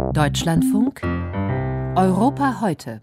Deutschlandfunk Europa heute.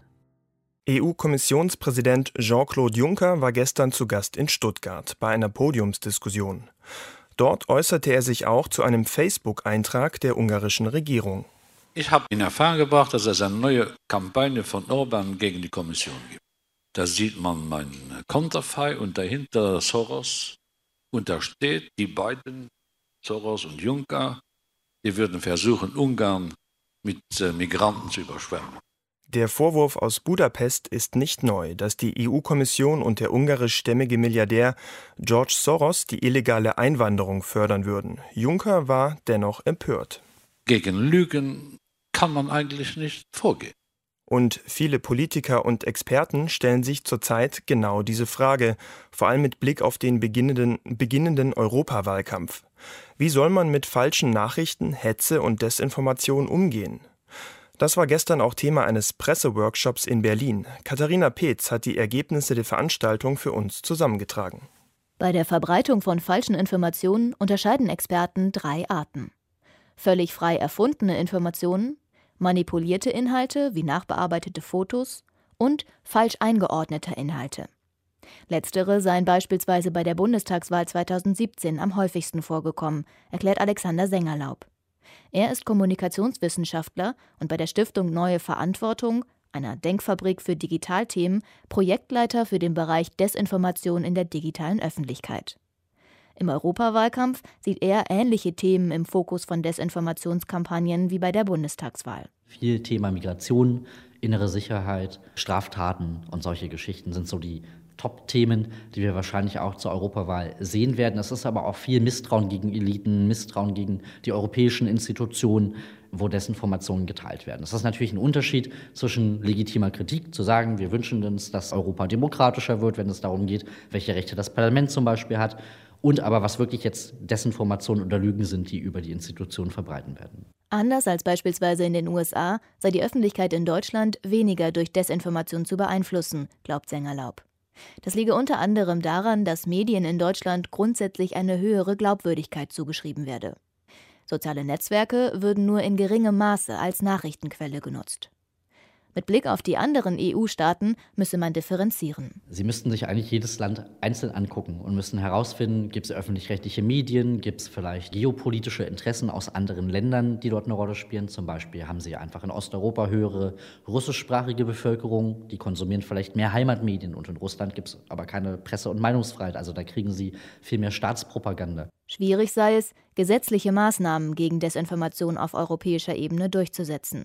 EU-Kommissionspräsident Jean-Claude Juncker war gestern zu Gast in Stuttgart bei einer Podiumsdiskussion. Dort äußerte er sich auch zu einem Facebook-Eintrag der ungarischen Regierung. Ich habe in Erfahrung gebracht, dass es eine neue Kampagne von Orban gegen die Kommission gibt. Da sieht man mein Konterfei und dahinter Soros. Und da steht, die beiden, Soros und Juncker, die würden versuchen, Ungarn mit Migranten zu überschwemmen. Der Vorwurf aus Budapest ist nicht neu, dass die EU-Kommission und der ungarischstämmige Milliardär George Soros die illegale Einwanderung fördern würden. Juncker war dennoch empört. Gegen Lügen kann man eigentlich nicht vorgehen. Und viele Politiker und Experten stellen sich zurzeit genau diese Frage, vor allem mit Blick auf den beginnenden Europawahlkampf. Wie soll man mit falschen Nachrichten, Hetze und Desinformation umgehen? Das war gestern auch Thema eines Presseworkshops in Berlin. Katharina Peetz hat die Ergebnisse der Veranstaltung für uns zusammengetragen. Bei der Verbreitung von falschen Informationen unterscheiden Experten 3 Arten. Völlig frei erfundene Informationen, manipulierte Inhalte wie nachbearbeitete Fotos und falsch eingeordnete Inhalte. Letztere seien beispielsweise bei der Bundestagswahl 2017 am häufigsten vorgekommen, erklärt Alexander Sengerlaub. Er ist Kommunikationswissenschaftler und bei der Stiftung Neue Verantwortung, einer Denkfabrik für Digitalthemen, Projektleiter für den Bereich Desinformation in der digitalen Öffentlichkeit. Im Europawahlkampf sieht er ähnliche Themen im Fokus von Desinformationskampagnen wie bei der Bundestagswahl. Viel Thema Migration, innere Sicherheit, Straftaten und solche Geschichten sind so die Top-Themen, die wir wahrscheinlich auch zur Europawahl sehen werden. Es ist aber auch viel Misstrauen gegen Eliten, Misstrauen gegen die europäischen Institutionen, wo Desinformationen geteilt werden. Das ist natürlich ein Unterschied zwischen legitimer Kritik, zu sagen, wir wünschen uns, dass Europa demokratischer wird, wenn es darum geht, welche Rechte das Parlament zum Beispiel hat, und aber was wirklich jetzt Desinformationen oder Lügen sind, die über die Institutionen verbreiten werden. Anders als beispielsweise in den USA sei die Öffentlichkeit in Deutschland weniger durch Desinformation zu beeinflussen, glaubt Sengerlaub. Das liege unter anderem daran, dass Medien in Deutschland grundsätzlich eine höhere Glaubwürdigkeit zugeschrieben werde. Soziale Netzwerke würden nur in geringem Maße als Nachrichtenquelle genutzt. Mit Blick auf die anderen EU-Staaten müsse man differenzieren. Sie müssten sich eigentlich jedes Land einzeln angucken und müssen herausfinden, gibt es öffentlich-rechtliche Medien, gibt es vielleicht geopolitische Interessen aus anderen Ländern, die dort eine Rolle spielen. Zum Beispiel haben Sie einfach in Osteuropa höhere russischsprachige Bevölkerung, die konsumieren vielleicht mehr Heimatmedien und in Russland gibt es aber keine Presse- und Meinungsfreiheit, also da kriegen Sie viel mehr Staatspropaganda. Schwierig sei es, gesetzliche Maßnahmen gegen Desinformation auf europäischer Ebene durchzusetzen.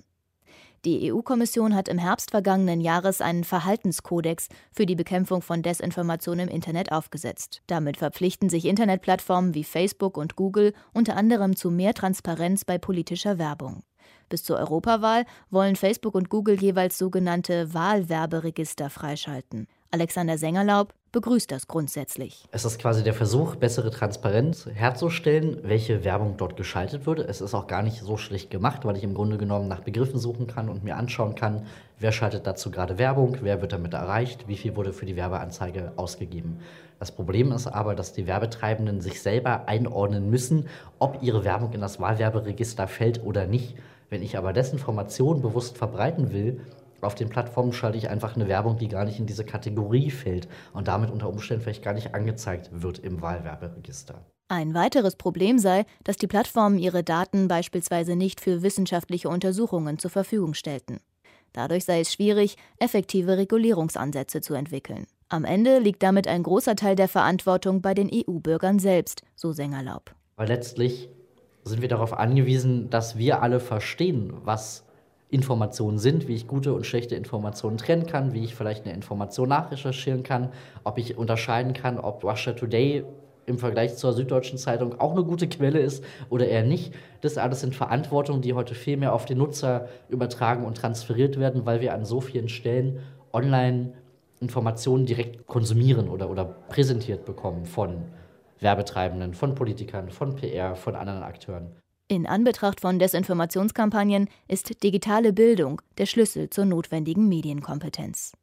Die EU-Kommission hat im Herbst vergangenen Jahres einen Verhaltenskodex für die Bekämpfung von Desinformation im Internet aufgesetzt. Damit verpflichten sich Internetplattformen wie Facebook und Google unter anderem zu mehr Transparenz bei politischer Werbung. Bis zur Europawahl wollen Facebook und Google jeweils sogenannte Wahlwerberegister freischalten. Alexander Sengerlaub begrüßt das grundsätzlich. Es ist quasi der Versuch, bessere Transparenz herzustellen, welche Werbung dort geschaltet würde. Es ist auch gar nicht so schlecht gemacht, weil ich im Grunde genommen nach Begriffen suchen kann und mir anschauen kann, wer schaltet dazu gerade Werbung, wer wird damit erreicht, wie viel wurde für die Werbeanzeige ausgegeben. Das Problem ist aber, dass die Werbetreibenden sich selber einordnen müssen, ob ihre Werbung in das Wahlwerberegister fällt oder nicht. Wenn ich aber Desinformation bewusst verbreiten will, auf den Plattformen schalte ich einfach eine Werbung, die gar nicht in diese Kategorie fällt und damit unter Umständen vielleicht gar nicht angezeigt wird im Wahlwerberegister. Ein weiteres Problem sei, dass die Plattformen ihre Daten beispielsweise nicht für wissenschaftliche Untersuchungen zur Verfügung stellten. Dadurch sei es schwierig, effektive Regulierungsansätze zu entwickeln. Am Ende liegt damit ein großer Teil der Verantwortung bei den EU-Bürgern selbst, so Sengerlaub. Weil letztlich sind wir darauf angewiesen, dass wir alle verstehen, was Informationen sind, wie ich gute und schlechte Informationen trennen kann, wie ich vielleicht eine Information nachrecherchieren kann, ob ich unterscheiden kann, ob Russia Today im Vergleich zur Süddeutschen Zeitung auch eine gute Quelle ist oder eher nicht. Das alles sind Verantwortungen, die heute viel mehr auf den Nutzer übertragen und transferiert werden, weil wir an so vielen Stellen online Informationen direkt konsumieren oder präsentiert bekommen von Werbetreibenden, von Politikern, von PR, von anderen Akteuren. In Anbetracht von Desinformationskampagnen ist digitale Bildung der Schlüssel zur notwendigen Medienkompetenz.